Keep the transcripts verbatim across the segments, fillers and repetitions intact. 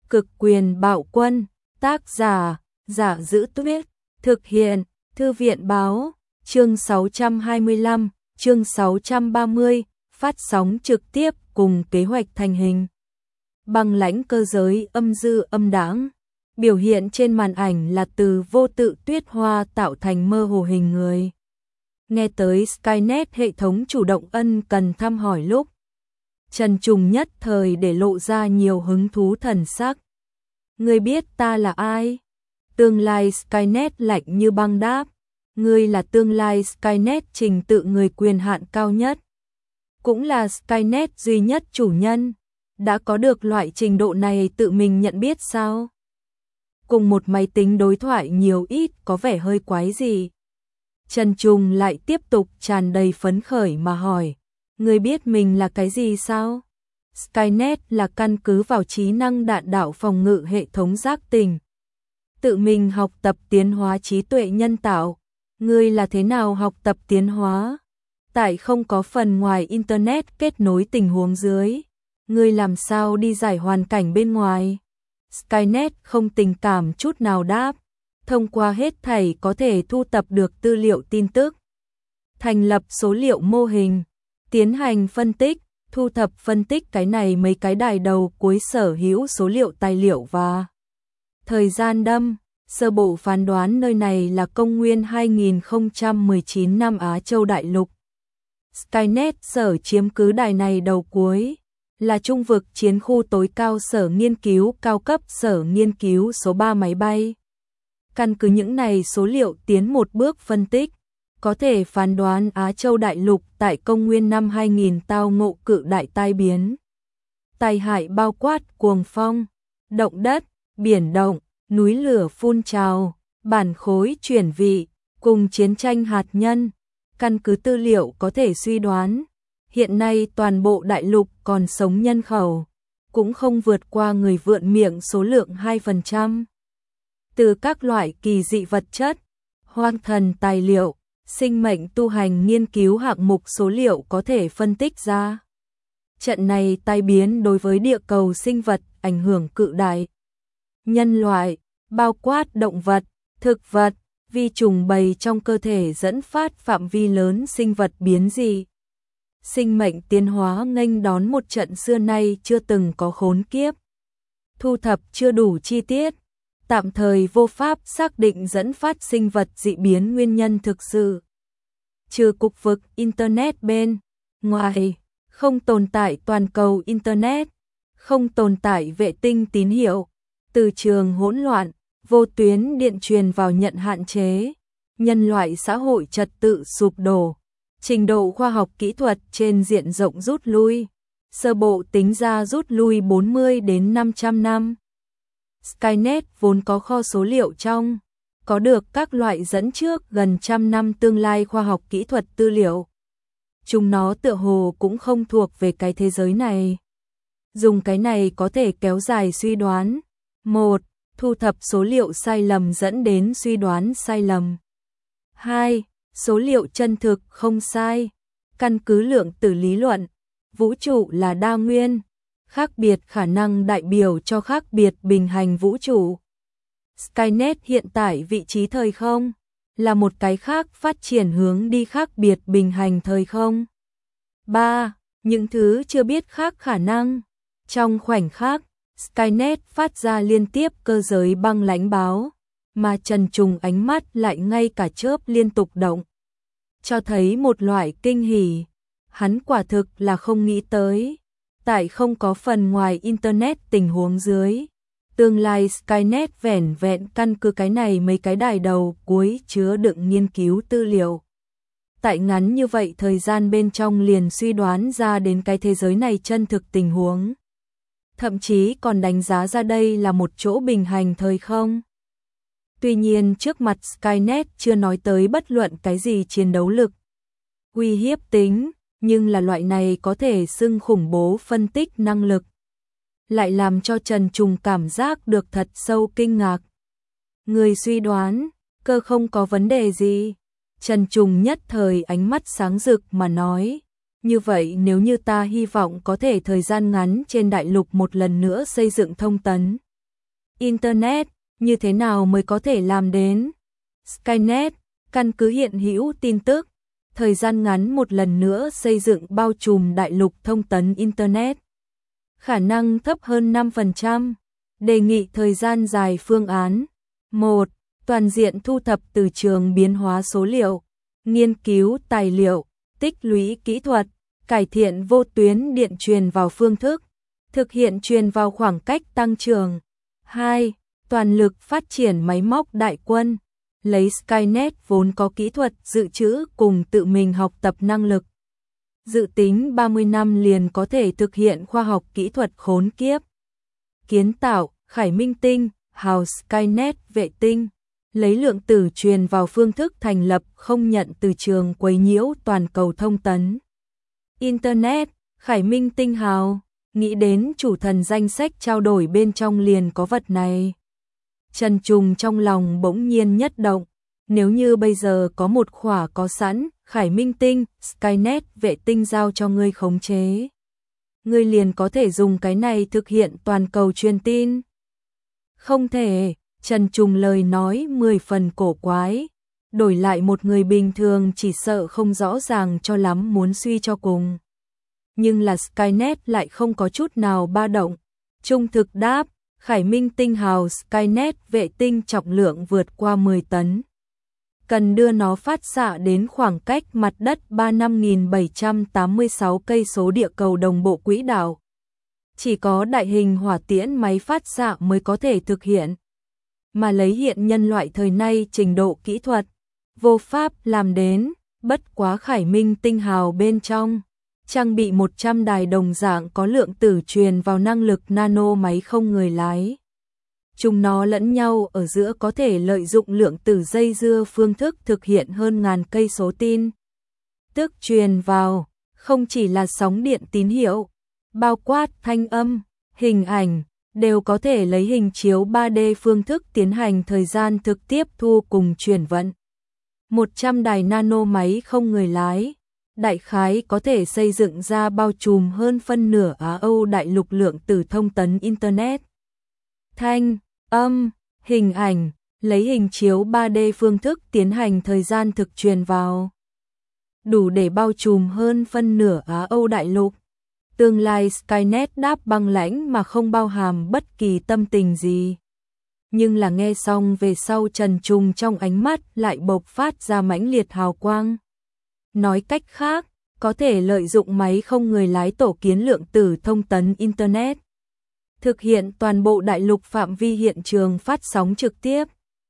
Cực quyền bạo quân, tác giả, Giả Giữ Tuyết, thực hiện, Thư viện báo, chương sáu trăm hai mươi lăm, chương sáu trăm ba mươi, phát sóng trực tiếp cùng kế hoạch thành hình. Băng lãnh cơ giới âm dư âm đãng, biểu hiện trên màn ảnh là từ vô tự tuyết hoa tạo thành mơ hồ hình người. Nghe tới Skynet hệ thống chủ động ân cần thăm hỏi lúc, Trần Trùng nhất thời để lộ ra nhiều hứng thú thần sắc. Ngươi biết ta là ai? Tương lai Skynet lạnh như băng đáp. Ngươi là tương lai Skynet trình tự người quyền hạn cao nhất. Cũng là Skynet duy nhất chủ nhân. Đã có được loại trình độ này tự mình nhận biết sao? Cùng một máy tính đối thoại nhiều ít có vẻ hơi quái gì. Trần Trùng lại tiếp tục tràn đầy phấn khởi mà hỏi. Ngươi biết mình là cái gì sao? Skynet là căn cứ vào trí năng đạn đạo phòng ngự hệ thống giác tỉnh. Tự mình học tập tiến hóa trí tuệ nhân tạo. Ngươi là thế nào học tập tiến hóa? Tại không có phần ngoài Internet kết nối tình huống dưới. Ngươi làm sao đi giải hoàn cảnh bên ngoài? Skynet không tình cảm chút nào đáp. Thông qua hết thảy có thể thu tập được tư liệu tin tức. Thành lập số liệu mô hình. Tiến hành phân tích, thu thập phân tích cái này mấy cái đài đầu cuối sở hữu số liệu tài liệu và thời gian đâm. Sơ bộ phán đoán nơi này là công nguyên hai nghìn không trăm mười chín năm Á Châu Đại Lục. Skynet sở chiếm cứ đài này đầu cuối, là trung vực chiến khu tối cao sở nghiên cứu cao cấp sở nghiên cứu số ba máy bay. Căn cứ những này số liệu tiến một bước phân tích, có thể phán đoán Á Châu Đại Lục tại công nguyên năm hai nghìn tao ngộ cự đại tai biến. Tai hại bao quát cuồng phong, động đất, biển động, núi lửa phun trào, bản khối chuyển vị, cùng chiến tranh hạt nhân. Căn cứ tư liệu có thể suy đoán, hiện nay toàn bộ đại lục còn sống nhân khẩu, cũng không vượt qua người vượn miệng số lượng hai phần trăm. Từ các loại kỳ dị vật chất, hoang thần tài liệu, sinh mệnh tu hành nghiên cứu hạng mục số liệu có thể phân tích ra. Trận này tai biến đối với địa cầu sinh vật ảnh hưởng cự đại. Nhân loại, bao quát động vật, thực vật, vi trùng bầy trong cơ thể dẫn phát phạm vi lớn sinh vật biến dị. Sinh mệnh tiến hóa nghênh đón một trận xưa nay chưa từng có khốn kiếp. Thu thập chưa đủ chi tiết, tạm thời vô pháp xác định dẫn phát sinh vật dị biến nguyên nhân thực sự. Trừ cục vực Internet bên ngoài, không tồn tại toàn cầu Internet, không tồn tại vệ tinh tín hiệu, từ trường hỗn loạn, vô tuyến điện truyền vào nhận hạn chế, nhân loại xã hội trật tự sụp đổ, trình độ khoa học kỹ thuật trên diện rộng rút lui, sơ bộ tính ra rút lui bốn mươi đến năm trăm năm. Skynet vốn có kho số liệu trong, có được các loại dẫn trước gần trăm năm tương lai khoa học kỹ thuật tư liệu. Chúng nó tựa hồ cũng không thuộc về cái thế giới này. Dùng cái này có thể kéo dài suy đoán. một. Thu thập số liệu sai lầm dẫn đến suy đoán sai lầm. hai. Số liệu chân thực không sai. Căn cứ lượng tử lý luận, vũ trụ là đa nguyên. Khác biệt khả năng đại biểu cho khác biệt bình hành vũ trụ. Skynet hiện tại vị trí thời không là một cái khác phát triển hướng đi khác biệt bình hành thời không. ba. Những thứ chưa biết khác khả năng. Trong khoảnh khắc, Skynet phát ra liên tiếp cơ giới băng lãnh báo, mà Trần Trùng ánh mắt lại ngay cả chớp liên tục động. Cho thấy một loại kinh hỉ, hắn quả thực là không nghĩ tới. Tại không có phần ngoài Internet tình huống dưới, tương lai Skynet vẻn vẹn căn cứ cái này mấy cái đài đầu cuối chứa đựng nghiên cứu tư liệu. Tại ngắn như vậy thời gian bên trong liền suy đoán ra đến cái thế giới này chân thực tình huống. Thậm chí còn đánh giá ra đây là một chỗ bình hành thời không. Tuy nhiên trước mặt Skynet chưa nói tới bất luận cái gì chiến đấu lực, uy hiếp tính, nhưng là loại này có thể xưng khủng bố phân tích năng lực. Lại làm cho Trần Trùng cảm giác được thật sâu kinh ngạc. Người suy đoán, cơ không có vấn đề gì. Trần Trùng nhất thời ánh mắt sáng rực mà nói. Như vậy nếu như ta hy vọng có thể thời gian ngắn trên đại lục một lần nữa xây dựng thông tấn, Internet, như thế nào mới có thể làm đến? Skynet, căn cứ hiện hữu tin tức, thời gian ngắn một lần nữa xây dựng bao trùm đại lục thông tấn Internet. Khả năng thấp hơn năm phần trăm, đề nghị thời gian dài phương án. một. Toàn diện thu thập từ trường biến hóa số liệu, nghiên cứu tài liệu, tích lũy kỹ thuật, cải thiện vô tuyến điện truyền vào phương thức, thực hiện truyền vào khoảng cách tăng trưởng. hai. Toàn lực phát triển máy móc đại quân, lấy Skynet vốn có kỹ thuật dự trữ cùng tự mình học tập năng lực. Dự tính ba mươi năm liền có thể thực hiện khoa học kỹ thuật khốn kiếp. Kiến tạo, Khải Minh tinh, hào Skynet vệ tinh, lấy lượng tử truyền vào phương thức thành lập không nhận từ trường quấy nhiễu toàn cầu thông tấn. Internet, Khải Minh tinh hào, nghĩ đến chủ thần danh sách trao đổi bên trong liền có vật này. Trần Trùng trong lòng bỗng nhiên nhất động, nếu như bây giờ có một khỏa có sẵn, Khải Minh tinh, Skynet vệ tinh giao cho ngươi khống chế. Ngươi liền có thể dùng cái này thực hiện toàn cầu truyền tin. Không thể, Trần Trùng lời nói mười phần cổ quái, đổi lại một người bình thường chỉ sợ không rõ ràng cho lắm muốn suy cho cùng. Nhưng là Skynet lại không có chút nào ba động, trung thực đáp, Khải Minh tinh hào Skynet vệ tinh trọng lượng vượt qua mười tấn. Cần đưa nó phát xạ đến khoảng cách mặt đất ba mươi lăm nghìn bảy trăm tám mươi sáu cây số địa cầu đồng bộ quỹ đạo. Chỉ có đại hình hỏa tiễn máy phát xạ mới có thể thực hiện. Mà lấy hiện nhân loại thời nay trình độ kỹ thuật, vô pháp làm đến, bất quá Khải Minh tinh hào bên trong. Trang bị một trăm đài đồng dạng có lượng tử truyền vào năng lực nano máy không người lái. Chúng nó lẫn nhau ở giữa có thể lợi dụng lượng tử dây dưa phương thức thực hiện hơn ngàn cây số tin. Tức truyền vào, không chỉ là sóng điện tín hiệu, bao quát thanh âm, hình ảnh, đều có thể lấy hình chiếu ba D phương thức tiến hành thời gian thực tiếp thu cùng chuyển vận. một trăm đài nano máy không người lái, đại khái có thể xây dựng ra bao trùm hơn phân nửa Á Âu đại lục lượng tử thông tấn Internet. Thanh, âm, hình ảnh, lấy hình chiếu ba D phương thức tiến hành thời gian thực truyền vào. Đủ để bao trùm hơn phân nửa Á Âu đại lục. Tương lai Skynet đáp băng lãnh mà không bao hàm bất kỳ tâm tình gì. Nhưng là nghe xong về sau Trần Trùng trong ánh mắt lại bộc phát ra mãnh liệt hào quang. Nói cách khác, có thể lợi dụng máy không người lái tổ kiến lượng tử thông tấn Internet. Thực hiện toàn bộ đại lục phạm vi hiện trường phát sóng trực tiếp.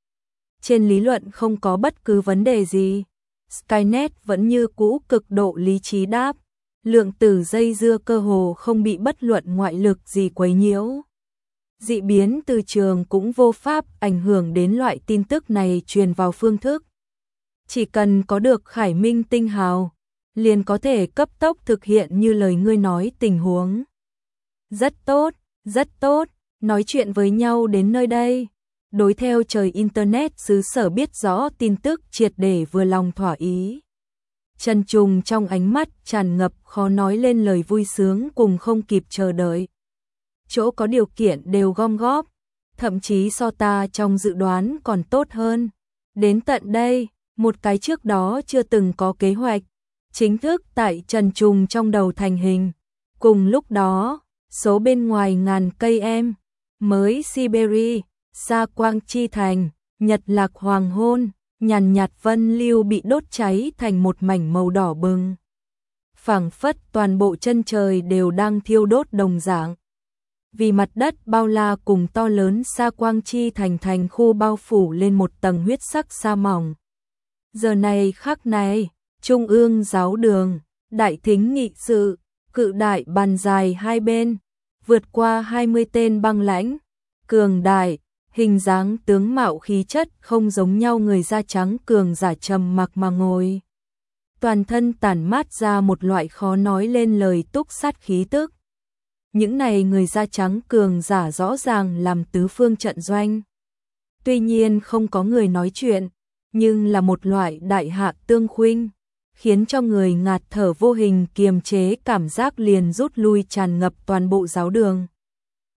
Trên lý luận không có bất cứ vấn đề gì. Skynet vẫn như cũ cực độ lý trí đáp. Lượng tử dây dưa cơ hồ không bị bất luận ngoại lực gì quấy nhiễu. Dị biến từ trường cũng vô pháp ảnh hưởng đến loại tin tức này truyền vào phương thức. Chỉ cần có được Khải Minh tinh hào, liền có thể cấp tốc thực hiện như lời ngươi nói tình huống. Rất tốt, rất tốt, nói chuyện với nhau đến nơi đây. Đối theo trời Internet xứ sở biết rõ tin tức triệt để vừa lòng thỏa ý. Trần Trùng trong ánh mắt tràn ngập khó nói lên lời vui sướng cùng không kịp chờ đợi. Chỗ có điều kiện đều gom góp, thậm chí so ta trong dự đoán còn tốt hơn. Đến tận đây, một cái trước đó chưa từng có kế hoạch, chính thức tại Trần Trùng trong đầu thành hình. Cùng lúc đó, số bên ngoài ngàn cây em, mới Siberia, xa Quang Chi Thành, Nhật Lạc Hoàng Hôn, nhàn nhạt vân lưu bị đốt cháy thành một mảnh màu đỏ bừng. Phảng phất toàn bộ chân trời đều đang thiêu đốt đồng dạng. Vì mặt đất bao la cùng to lớn xa Quang Chi Thành thành khu bao phủ lên một tầng huyết sắc sa mỏng. Giờ này khắc này, Trung ương giáo đường, đại thính nghị sự, cự đại bàn dài hai bên, vượt qua hai mươi tên băng lãnh, cường đại, hình dáng tướng mạo khí chất không giống nhau người da trắng cường giả trầm mặc mà ngồi. Toàn thân tản mát ra một loại khó nói lên lời túc sát khí tức. Những này người da trắng cường giả rõ ràng làm tứ phương trận doanh. Tuy nhiên không có người nói chuyện, nhưng là một loại đại hạ tương khuynh, khiến cho người ngạt thở vô hình kiềm chế cảm giác liền rút lui tràn ngập toàn bộ giáo đường.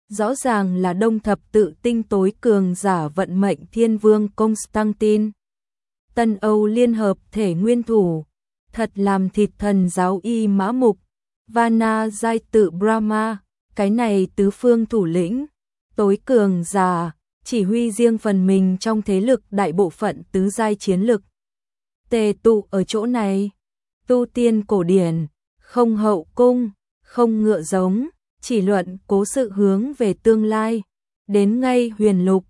rõ ràng là đông thập tự tinh tối cường giả vận mệnh thiên vương Constantine. Tân Âu liên hợp thể nguyên thủ, thật làm thịt thần giáo y mã mục, Vana giai tự Brahma, cái này tứ phương thủ lĩnh, tối cường giả, chỉ huy riêng phần mình trong thế lực đại bộ phận tứ giai chiến lực. Tề tụ ở chỗ này, tu tiên cổ điển, không hậu cung, không ngựa giống, chỉ luận cố sự hướng về tương lai, đến ngay huyền lục,